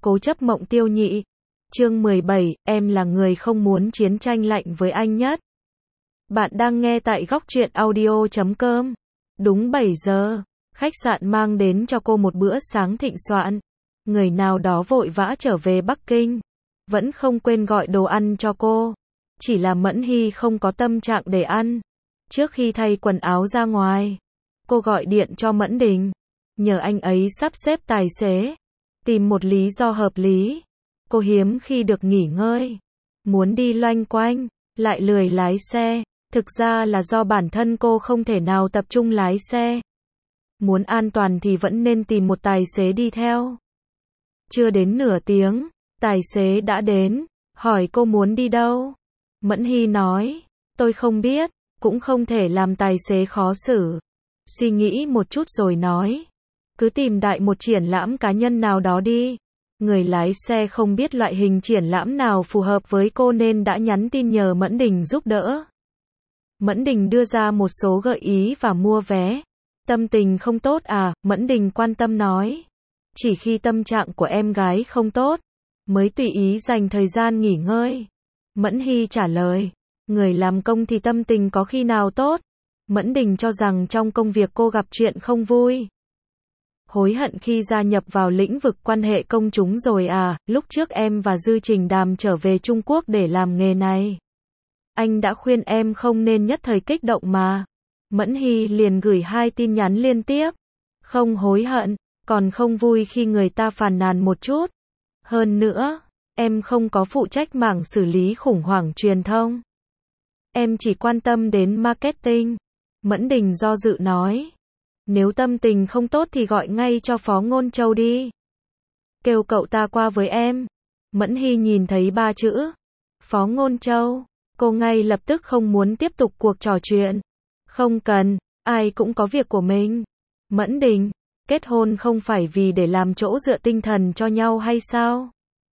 Cố chấp Mộng Tiêu Nhị. Chương 17, em là người không muốn chiến tranh lạnh với anh nhất. Bạn đang nghe tại góc truyện audio.com. Đúng 7 giờ, khách sạn mang đến cho cô một bữa sáng thịnh soạn. Người nào đó vội vã trở về Bắc Kinh, vẫn không quên gọi đồ ăn cho cô. Chỉ là Mẫn Hy không có tâm trạng để ăn. Trước khi thay quần áo ra ngoài, cô gọi điện cho Mẫn Đình, nhờ anh ấy sắp xếp tài xế, tìm một lý do hợp lý. Cô hiếm khi được nghỉ ngơi, muốn đi loanh quanh, lại lười lái xe. Thực ra là do bản thân cô không thể nào tập trung lái xe. Muốn an toàn thì vẫn nên tìm một tài xế đi theo. Chưa đến nửa tiếng, tài xế đã đến, hỏi cô muốn đi đâu. Mẫn Hy nói, tôi không biết, cũng không thể làm tài xế khó xử. Suy nghĩ một chút rồi nói, cứ tìm đại một triển lãm cá nhân nào đó đi. Người lái xe không biết loại hình triển lãm nào phù hợp với cô nên đã nhắn tin nhờ Mẫn Đình giúp đỡ. Mẫn Đình đưa ra một số gợi ý và mua vé. Tâm tình không tốt à? Mẫn Đình quan tâm nói. Chỉ khi tâm trạng của em gái không tốt, mới tùy ý dành thời gian nghỉ ngơi. Mẫn Hy trả lời. Người làm công thì tâm tình có khi nào tốt? Mẫn Đình cho rằng trong công việc cô gặp chuyện không vui. Hối hận khi gia nhập vào lĩnh vực quan hệ công chúng rồi à? Lúc trước em và Dư Trình Đàm trở về Trung Quốc để làm nghề này. Anh đã khuyên em không nên nhất thời kích động mà. Mẫn Hy liền gửi 2 tin nhắn liên tiếp. Không hối hận, còn không vui khi người ta phàn nàn một chút. Hơn nữa, em không có phụ trách mảng xử lý khủng hoảng truyền thông. Em chỉ quan tâm đến marketing. Mẫn Đình do dự nói. Nếu tâm tình không tốt thì gọi ngay cho Phó Ngôn Châu đi. Kêu cậu ta qua với em. Mẫn Hy nhìn thấy 3 chữ. Phó Ngôn Châu. Cô ngay lập tức không muốn tiếp tục cuộc trò chuyện. Không cần, ai cũng có việc của mình. Mẫn Đình, kết hôn không phải vì để làm chỗ dựa tinh thần cho nhau hay sao?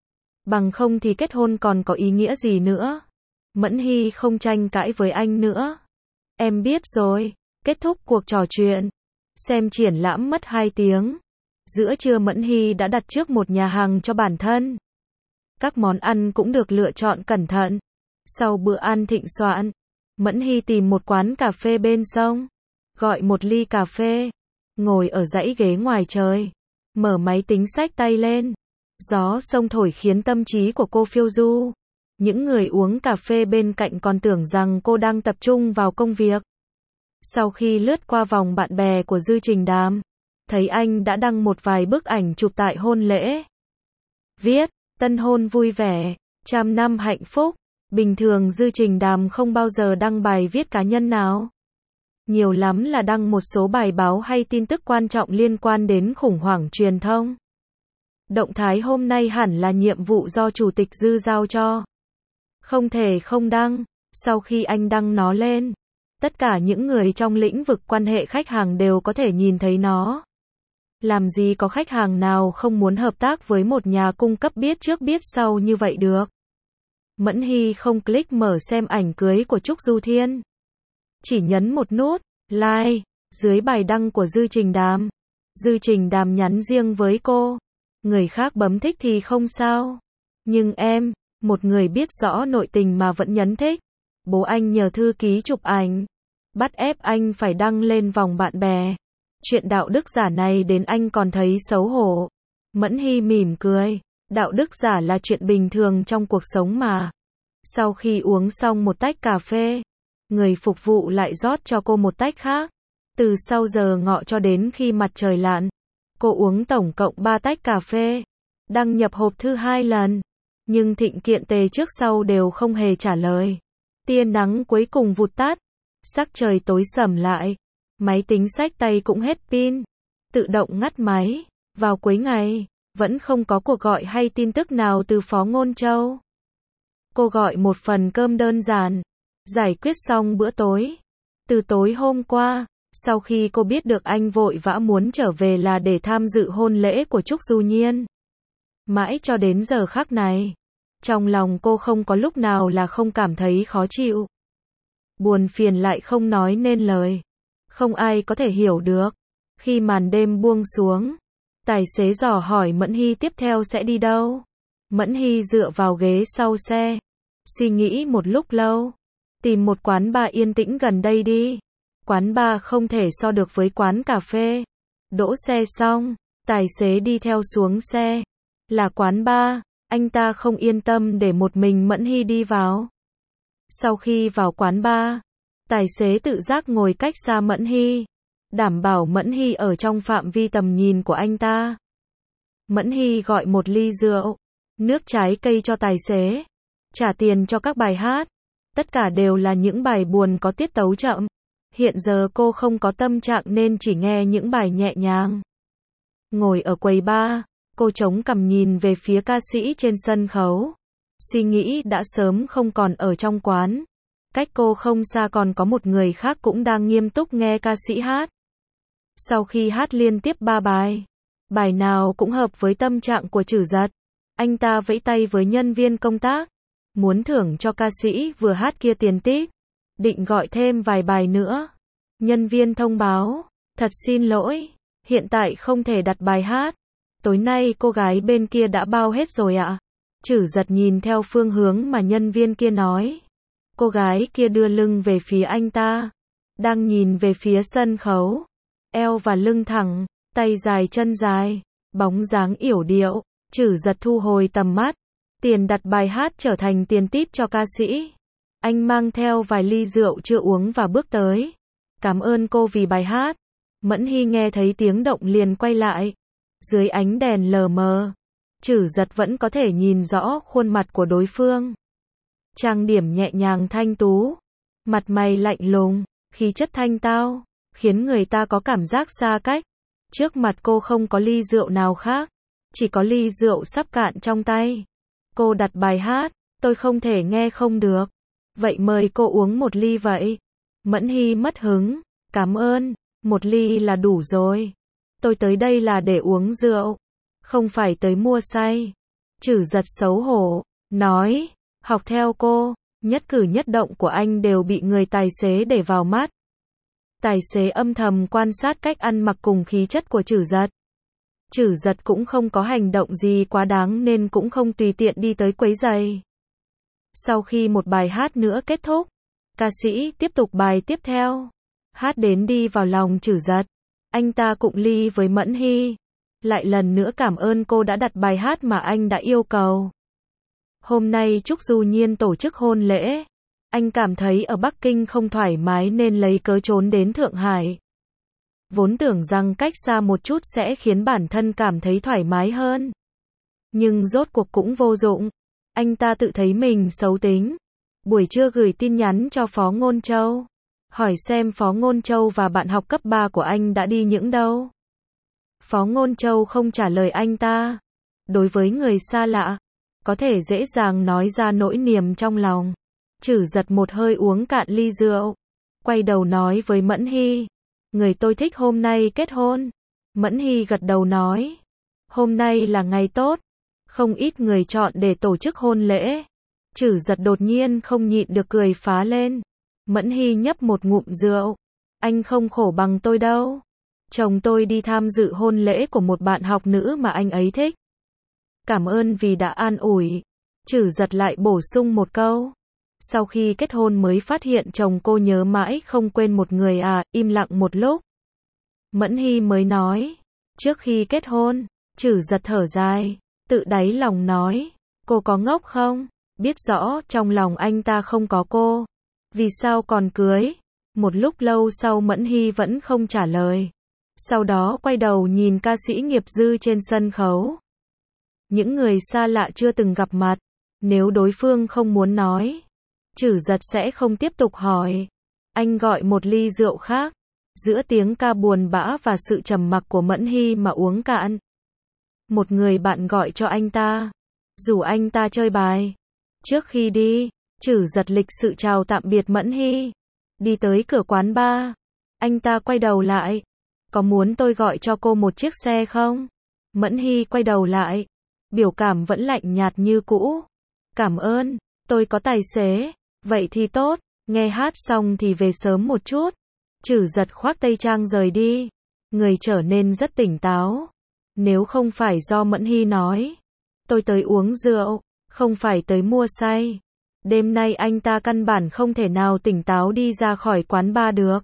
Bằng không thì kết hôn còn có ý nghĩa gì nữa? Mẫn Hy không tranh cãi với anh nữa. Em biết rồi. Kết thúc cuộc trò chuyện. Xem triển lãm mất 2 tiếng. Giữa trưa Mẫn Hy đã đặt trước một nhà hàng cho bản thân. Các món ăn cũng được lựa chọn cẩn thận. Sau bữa ăn thịnh soạn, Mẫn Hy tìm một quán cà phê bên sông, gọi một ly cà phê, ngồi ở dãy ghế ngoài trời, mở máy tính xách tay lên. Gió sông thổi khiến tâm trí của cô phiêu du. Những người uống cà phê bên cạnh còn tưởng rằng cô đang tập trung vào công việc. Sau khi lướt qua vòng bạn bè của Dư Trình Đàm, thấy anh đã đăng một vài bức ảnh chụp tại hôn lễ. Viết, tân hôn vui vẻ, trăm năm hạnh phúc. Bình thường Dư Trình Đàm không bao giờ đăng bài viết cá nhân nào. Nhiều lắm là đăng một số bài báo hay tin tức quan trọng liên quan đến khủng hoảng truyền thông. Động thái hôm nay hẳn là nhiệm vụ do Chủ tịch Dư giao cho. Không thể không đăng. Sau khi anh đăng nó lên, tất cả những người trong lĩnh vực quan hệ khách hàng đều có thể nhìn thấy nó. Làm gì có khách hàng nào không muốn hợp tác với một nhà cung cấp biết trước biết sau như vậy được. Mẫn Hy không click mở xem ảnh cưới của Trúc Du Thiên. Chỉ nhấn một nút, like, dưới bài đăng của Dư Trình Đàm. Dư Trình Đàm nhắn riêng với cô. Người khác bấm thích thì không sao. Nhưng em, một người biết rõ nội tình mà vẫn nhấn thích. Bố anh nhờ thư ký chụp ảnh. Bắt ép anh phải đăng lên vòng bạn bè. Chuyện đạo đức giả này đến anh còn thấy xấu hổ. Mẫn Hy mỉm cười. Đạo đức giả là chuyện bình thường trong cuộc sống mà. Sau khi uống xong một tách cà phê, người phục vụ lại rót cho cô một tách khác. Từ sau giờ ngọ cho đến khi mặt trời lặn, cô uống tổng cộng 3 tách cà phê. Đăng nhập hộp thư 2 lần, nhưng Thịnh Kiện Tề trước sau đều không hề trả lời. Tia nắng cuối cùng vụt tắt, sắc trời tối sầm lại, máy tính xách tay cũng hết pin, tự động ngắt máy. Vào cuối ngày, vẫn không có cuộc gọi hay tin tức nào từ Phó Ngôn Châu. Cô gọi một phần cơm đơn giản, giải quyết xong bữa tối. Từ tối hôm qua, sau khi cô biết được anh vội vã muốn trở về là để tham dự hôn lễ của Trúc Du Nhiên, mãi cho đến giờ khắc này, trong lòng cô không có lúc nào là không cảm thấy khó chịu. Buồn phiền lại không nói nên lời. Không ai có thể hiểu được. Khi màn đêm buông xuống, Tài xế dò hỏi Mẫn Hy tiếp theo sẽ đi đâu. Mẫn Hy dựa vào ghế sau xe, suy nghĩ một lúc lâu. Tìm một quán bar yên tĩnh gần đây đi. Quán bar không thể so được với quán cà phê. Đỗ xe xong, tài xế đi theo xuống xe. Là quán bar, anh ta không yên tâm để một mình Mẫn Hy đi vào. Sau khi vào quán bar, tài xế tự giác ngồi cách xa Mẫn Hy, đảm bảo Mẫn Hy ở trong phạm vi tầm nhìn của anh ta. Mẫn Hy gọi một ly rượu, nước trái cây cho tài xế, trả tiền cho các bài hát. Tất cả đều là những bài buồn có tiết tấu chậm. Hiện giờ cô không có tâm trạng nên chỉ nghe những bài nhẹ nhàng. Ngồi ở quầy bar, cô chống cằm nhìn về phía ca sĩ trên sân khấu. Suy nghĩ đã sớm không còn ở trong quán. Cách cô không xa còn có một người khác cũng đang nghiêm túc nghe ca sĩ hát. Sau khi hát liên tiếp 3 bài, bài nào cũng hợp với tâm trạng của Trử Giật, anh ta vẫy tay với nhân viên công tác, muốn thưởng cho ca sĩ vừa hát kia tiền tip, định gọi thêm vài bài nữa. Nhân viên thông báo, thật xin lỗi, hiện tại không thể đặt bài hát, tối nay cô gái bên kia đã bao hết rồi ạ. Trử Giật nhìn theo phương hướng mà nhân viên kia nói. Cô gái kia đưa lưng về phía anh ta, đang nhìn về phía sân khấu, eo và lưng thẳng, tay dài chân dài, bóng dáng yểu điệu. Trử Giật thu hồi tầm mắt, tiền đặt bài hát trở thành tiền tip cho ca sĩ. Anh mang theo vài ly rượu chưa uống và bước tới. Cảm ơn cô vì bài hát. Mẫn Hy nghe thấy tiếng động liền quay lại. Dưới ánh đèn lờ mờ, Trử Giật vẫn có thể nhìn rõ khuôn mặt của đối phương. Trang điểm nhẹ nhàng thanh tú, mặt mày lạnh lùng, khí chất thanh tao, khiến người ta có cảm giác xa cách. Trước mặt cô không có ly rượu nào khác, chỉ có ly rượu sắp cạn trong tay. Cô đặt bài hát, tôi không thể nghe không được. Vậy mời cô uống một ly vậy. Mẫn Hy mất hứng, cảm ơn, một ly là đủ rồi. Tôi tới đây là để uống rượu, không phải tới mua say. Trử Giật xấu hổ, nói, học theo cô, nhất cử nhất động của anh đều bị người tài xế để vào mắt. Tài xế âm thầm quan sát cách ăn mặc cùng khí chất của Trử Giật. Trử Giật cũng không có hành động gì quá đáng nên cũng không tùy tiện đi tới quấy rầy. Sau khi một bài hát nữa kết thúc, ca sĩ tiếp tục bài tiếp theo. Hát đến đi vào lòng Trử Giật. Anh ta cụng ly với Mẫn Hy. Lại lần nữa cảm ơn cô đã đặt bài hát mà anh đã yêu cầu. Hôm nay Trúc Du Nhiên tổ chức hôn lễ. Anh cảm thấy ở Bắc Kinh không thoải mái nên lấy cớ trốn đến Thượng Hải. Vốn tưởng rằng cách xa một chút sẽ khiến bản thân cảm thấy thoải mái hơn. Nhưng rốt cuộc cũng vô dụng. Anh ta tự thấy mình xấu tính. Buổi trưa gửi tin nhắn cho Phó Ngôn Châu. Hỏi xem Phó Ngôn Châu và bạn học cấp 3 của anh đã đi những đâu. Phó Ngôn Châu không trả lời anh ta. Đối với người xa lạ, có thể dễ dàng nói ra nỗi niềm trong lòng. Trử Giật một hơi uống cạn ly rượu. Quay đầu nói với Mẫn Hy. Người tôi thích hôm nay kết hôn. Mẫn Hy gật đầu nói. Hôm nay là ngày tốt. Không ít người chọn để tổ chức hôn lễ. Trử Giật đột nhiên không nhịn được cười phá lên. Mẫn Hy nhấp một ngụm rượu. Anh không khổ bằng tôi đâu. Chồng tôi đi tham dự hôn lễ của một bạn học nữ mà anh ấy thích. Cảm ơn vì đã an ủi. Trử Giật lại bổ sung một câu. Sau khi kết hôn mới phát hiện chồng cô nhớ mãi không quên một người à, im lặng một lúc. Mẫn Hy mới nói. Trước khi kết hôn, Trử Giật thở dài, tự đáy lòng nói. Cô có ngốc không? Biết rõ trong lòng anh ta không có cô. Vì sao còn cưới? Một lúc lâu sau Mẫn Hy vẫn không trả lời. Sau đó quay đầu nhìn ca sĩ nghiệp dư trên sân khấu. Những người xa lạ chưa từng gặp mặt. Nếu đối phương không muốn nói, Trử Giật sẽ không tiếp tục hỏi. Anh gọi một ly rượu khác. Giữa tiếng ca buồn bã và sự trầm mặc của Mẫn Hy mà uống cạn. Một người bạn gọi cho anh ta. Rủ anh ta chơi bài. Trước khi đi, Trử Giật lịch sự chào tạm biệt Mẫn Hy. Đi tới cửa quán bar. Anh ta quay đầu lại. Có muốn tôi gọi cho cô một chiếc xe không? Mẫn Hy quay đầu lại. Biểu cảm vẫn lạnh nhạt như cũ. Cảm ơn, tôi có tài xế. Vậy thì tốt, nghe hát xong thì về sớm một chút. Trử Giật khoác tây trang rời đi. Người trở nên rất tỉnh táo. Nếu không phải do Mẫn Hy nói, tôi tới uống rượu, không phải tới mua say. Đêm nay anh ta căn bản không thể nào tỉnh táo đi ra khỏi quán bar được.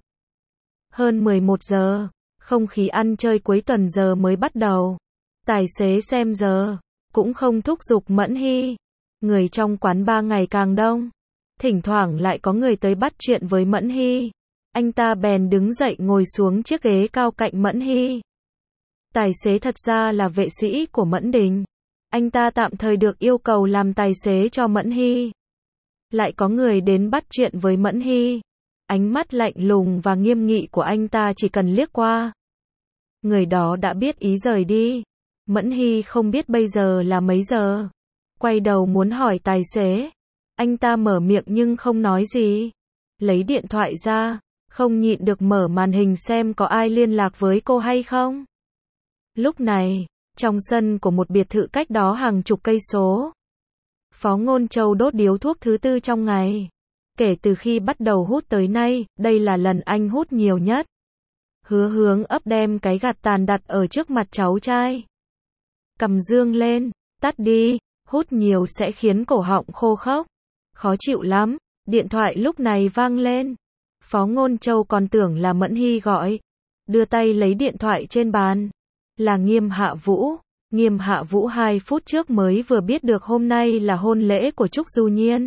Hơn 11 giờ, không khí ăn chơi cuối tuần giờ mới bắt đầu. Tài xế xem giờ, cũng không thúc giục Mẫn Hy. Người trong quán bar ngày càng đông. Thỉnh thoảng lại có người tới bắt chuyện với Mẫn Hy. Anh ta bèn đứng dậy ngồi xuống chiếc ghế cao cạnh Mẫn Hy. Tài xế thật ra là vệ sĩ của Mẫn Đình. Anh ta tạm thời được yêu cầu làm tài xế cho Mẫn Hy. Lại có người đến bắt chuyện với Mẫn Hy. Ánh mắt lạnh lùng và nghiêm nghị của anh ta chỉ cần liếc qua. Người đó đã biết ý rời đi. Mẫn Hy không biết bây giờ là mấy giờ. Quay đầu muốn hỏi tài xế. Anh ta mở miệng nhưng không nói gì. Lấy điện thoại ra, không nhịn được mở màn hình xem có ai liên lạc với cô hay không. Lúc này, trong sân của một biệt thự cách đó hàng chục cây số, Phó Ngôn Châu đốt điếu thuốc thứ 4 trong ngày. Kể từ khi bắt đầu hút tới nay, đây là lần anh hút nhiều nhất. Hứa Hướng ấp đem cái gạt tàn đặt ở trước mặt cháu trai. Cầm dương lên, tắt đi, hút nhiều sẽ khiến cổ họng khô khốc. Khó chịu lắm. Điện thoại lúc này vang lên. Phó Ngôn Châu còn tưởng là Mẫn Hy gọi. Đưa tay lấy điện thoại trên bàn. Là Nghiêm Hạ Vũ. Nghiêm Hạ Vũ 2 phút trước mới vừa biết được hôm nay là hôn lễ của Trúc Du Nhiên.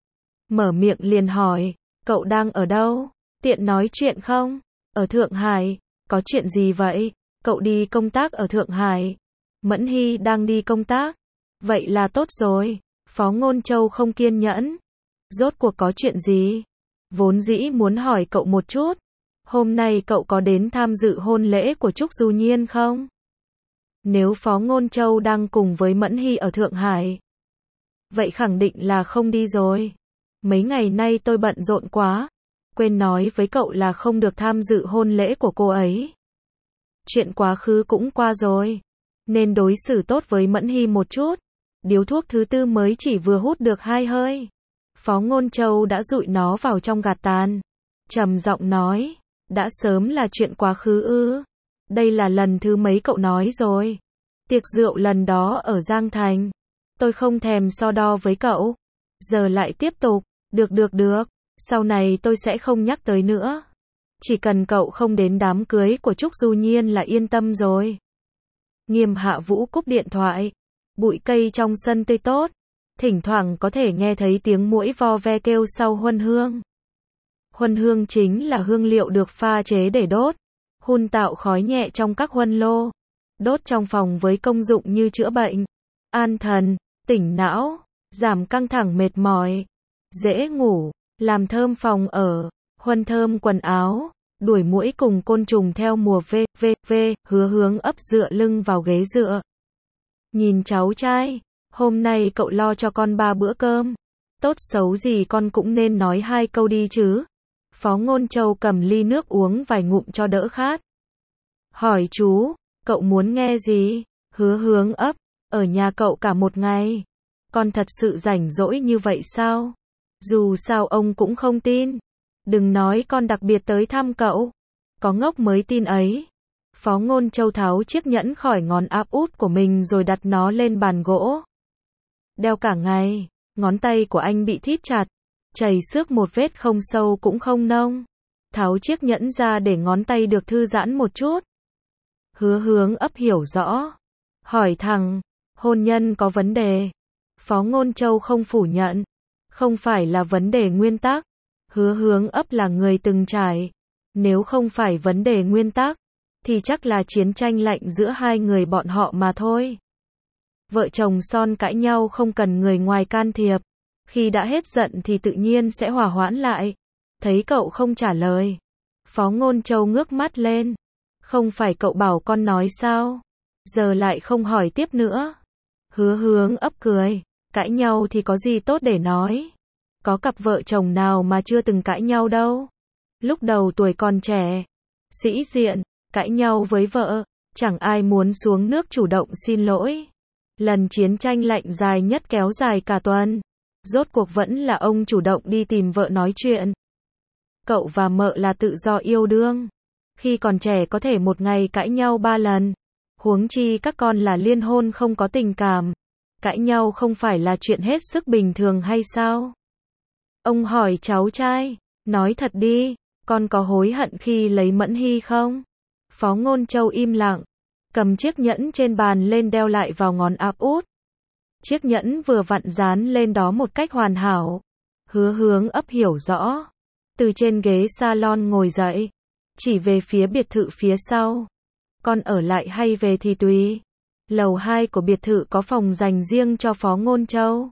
Mở miệng liền hỏi, cậu đang ở đâu? Tiện nói chuyện không? Ở Thượng Hải. Có chuyện gì vậy? Cậu đi công tác ở Thượng Hải. Mẫn Hy đang đi công tác. Vậy là tốt rồi. Phó Ngôn Châu không kiên nhẫn. Rốt cuộc có chuyện gì? Vốn dĩ muốn hỏi cậu một chút. Hôm nay cậu có đến tham dự hôn lễ của Trúc Du Nhiên không? Nếu Phó Ngôn Châu đang cùng với Mẫn Hy ở Thượng Hải, vậy khẳng định là không đi rồi. Mấy ngày nay tôi bận rộn quá. Quên nói với cậu là không được tham dự hôn lễ của cô ấy. Chuyện quá khứ cũng qua rồi. Nên đối xử tốt với Mẫn Hy một chút. Điếu thuốc thứ 4 mới chỉ vừa hút được 2 hơi. Phó Ngôn Châu đã dụi nó vào trong gạt tàn. Trầm giọng nói, đã sớm là chuyện quá khứ ư? Đây là lần thứ mấy cậu nói rồi? Tiệc rượu lần đó ở Giang Thành. Tôi không thèm so đo với cậu. Giờ lại tiếp tục. Được. Sau này tôi sẽ không nhắc tới nữa. Chỉ cần cậu không đến đám cưới của Trúc Du Nhiên là yên tâm rồi. Nghiêm Hạ Vũ cúp điện thoại. Bụi cây trong sân tươi tốt. Thỉnh thoảng có thể nghe thấy tiếng muỗi vo ve kêu sau huân hương. Huân hương chính là hương liệu được pha chế để đốt. Hun tạo khói nhẹ trong các huân lô. Đốt trong phòng với công dụng như chữa bệnh, an thần, tỉnh não, giảm căng thẳng mệt mỏi, dễ ngủ, làm thơm phòng ở, huân thơm quần áo, đuổi muỗi cùng côn trùng theo mùa v. Hứa Hướng ấp dựa lưng vào ghế dựa. Nhìn cháu trai, hôm nay cậu lo cho con 3 bữa cơm. Tốt xấu gì con cũng nên nói 2 câu đi chứ. Phó Ngôn Châu cầm ly nước uống vài ngụm cho đỡ khát. Hỏi chú, cậu muốn nghe gì? Hứa Hướng ấp, ở nhà cậu cả một ngày. Con thật sự rảnh rỗi như vậy sao? Dù sao ông cũng không tin. Đừng nói con đặc biệt tới thăm cậu. Có ngốc mới tin ấy. Phó Ngôn Châu tháo chiếc nhẫn khỏi ngón áp út của mình rồi đặt nó lên bàn gỗ. Đeo cả ngày, ngón tay của anh bị thít chặt. Chảy xước một vết không sâu cũng không nông. Tháo chiếc nhẫn ra để ngón tay được thư giãn một chút. Hứa Hướng ấp hiểu rõ. Hỏi thẳng, hôn nhân có vấn đề. Phó Ngôn Châu không phủ nhận. Không phải là vấn đề nguyên tắc. Hứa Hướng ấp là người từng trải. Nếu không phải vấn đề nguyên tắc, thì chắc là chiến tranh lạnh giữa hai người bọn họ mà thôi. Vợ chồng son cãi nhau không cần người ngoài can thiệp. Khi đã hết giận thì tự nhiên sẽ hòa hoãn lại. Thấy cậu không trả lời. Phó Ngôn Châu ngước mắt lên. Không phải cậu bảo con nói sao? Giờ lại không hỏi tiếp nữa. Hứa Hướng ấp cười. Cãi nhau thì có gì tốt để nói. Có cặp vợ chồng nào mà chưa từng cãi nhau đâu. Lúc đầu tuổi còn trẻ, sĩ diện, cãi nhau với vợ, chẳng ai muốn xuống nước chủ động xin lỗi. Lần chiến tranh lạnh dài nhất kéo dài cả tuần. Rốt cuộc vẫn là ông chủ động đi tìm vợ nói chuyện. Cậu và mợ là tự do yêu đương. Khi còn trẻ có thể một ngày cãi nhau 3 lần. Huống chi các con là liên hôn không có tình cảm. Cãi nhau không phải là chuyện hết sức bình thường hay sao? Ông hỏi cháu trai, nói thật đi, con có hối hận khi lấy Mẫn Hy không? Phó Ngôn Châu im lặng, cầm chiếc nhẫn trên bàn lên đeo lại vào ngón áp út. Chiếc nhẫn vừa vặn dán lên đó một cách hoàn hảo. Hứa Hướng ấp hiểu rõ. Từ trên ghế salon ngồi dậy, chỉ về phía biệt thự phía sau. Con ở lại hay về thì tùy. Lầu 2 của biệt thự có phòng dành riêng cho Phó Ngôn Châu.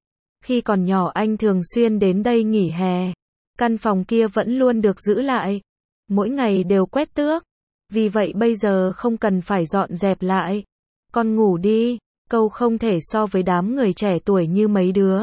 Khi còn nhỏ anh thường xuyên đến đây nghỉ hè. Căn phòng kia vẫn luôn được giữ lại. Mỗi ngày đều quét tước. Vì vậy bây giờ không cần phải dọn dẹp lại. Con ngủ đi, cậu không thể so với đám người trẻ tuổi như mấy đứa.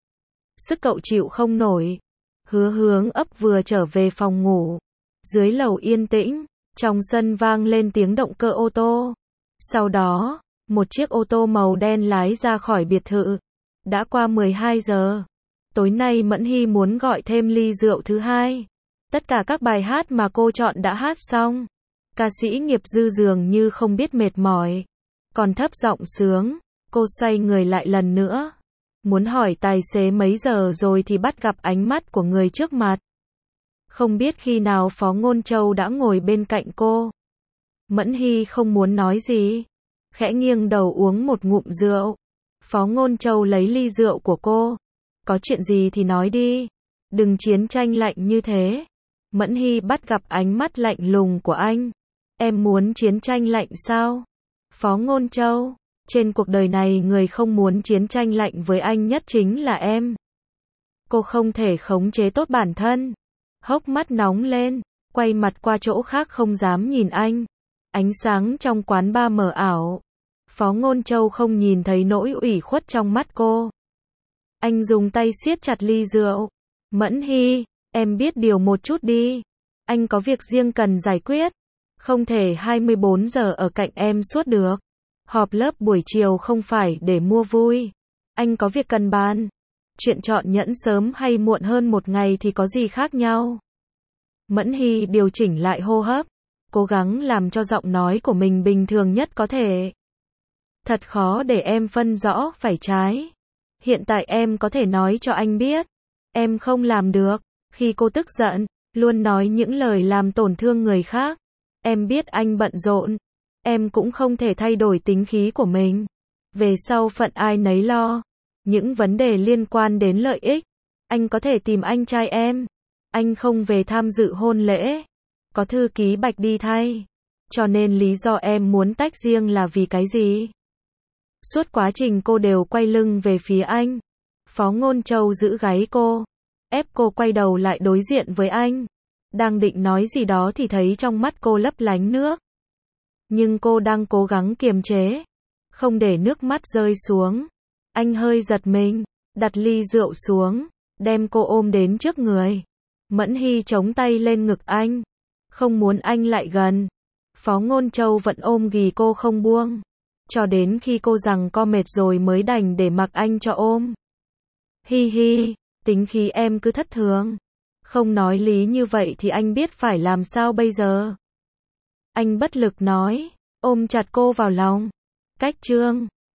Sức cậu chịu không nổi. Hứa Hướng ấp vừa trở về phòng ngủ. Dưới lầu yên tĩnh, trong sân vang lên tiếng động cơ ô tô. Sau đó, một chiếc ô tô màu đen lái ra khỏi biệt thự. Đã qua 12 giờ. Tối nay Mẫn Hy muốn gọi thêm ly rượu thứ hai. Tất cả các bài hát mà cô chọn đã hát xong. Ca sĩ Nghiệp Dư dường như không biết mệt mỏi. Còn thấp giọng sướng, cô xoay người lại lần nữa. Muốn hỏi tài xế mấy giờ rồi thì bắt gặp ánh mắt của người trước mặt. Không biết khi nào Phó Ngôn Châu đã ngồi bên cạnh cô. Mẫn Hy không muốn nói gì. Khẽ nghiêng đầu uống một ngụm rượu. Phó Ngôn Châu lấy ly rượu của cô. Có chuyện gì thì nói đi. Đừng chiến tranh lạnh như thế. Mẫn Hy bắt gặp ánh mắt lạnh lùng của anh. Em muốn chiến tranh lạnh sao? Phó Ngôn Châu, trên cuộc đời này người không muốn chiến tranh lạnh với anh nhất chính là em. Cô không thể khống chế tốt bản thân. Hốc mắt nóng lên, quay mặt qua chỗ khác không dám nhìn anh. Ánh sáng trong quán bar mờ ảo. Phó Ngôn Châu không nhìn thấy nỗi ủy khuất trong mắt cô. Anh dùng tay siết chặt ly rượu. Mẫn Hy, em biết điều một chút đi. Anh có việc riêng cần giải quyết. Không thể 24 giờ ở cạnh em suốt được. Họp lớp buổi chiều không phải để mua vui. Anh có việc cần bàn. Chuyện chọn nhẫn sớm hay muộn hơn một ngày thì có gì khác nhau. Mẫn Hy điều chỉnh lại hô hấp. Cố gắng làm cho giọng nói của mình bình thường nhất có thể. Thật khó để em phân rõ phải trái. Hiện tại em có thể nói cho anh biết. Em không làm được. Khi cô tức giận, luôn nói những lời làm tổn thương người khác. Em biết anh bận rộn. Em cũng không thể thay đổi tính khí của mình. Về sau phận ai nấy lo. Những vấn đề liên quan đến lợi ích. Anh có thể tìm anh trai em. Anh không về tham dự hôn lễ. Có thư ký Bạch đi thay. Cho nên lý do em muốn tách riêng là vì cái gì? Suốt quá trình cô đều quay lưng về phía anh. Phó Ngôn Châu giữ gáy cô. Ép cô quay đầu lại đối diện với anh. Đang định nói gì đó thì thấy trong mắt cô lấp lánh nước. Nhưng cô đang cố gắng kiềm chế. Không để nước mắt rơi xuống. Anh hơi giật mình. Đặt ly rượu xuống. Đem cô ôm đến trước người. Mẫn Hy chống tay lên ngực anh. Không muốn anh lại gần. Phó Ngôn Châu vẫn ôm ghì cô không buông. Cho đến khi cô rằng co mệt rồi mới đành để mặc anh cho ôm. Hi hi, tính khí em cứ thất thường. Không nói lý như vậy thì anh biết phải làm sao bây giờ. Anh bất lực nói, ôm chặt cô vào lòng. Cách chương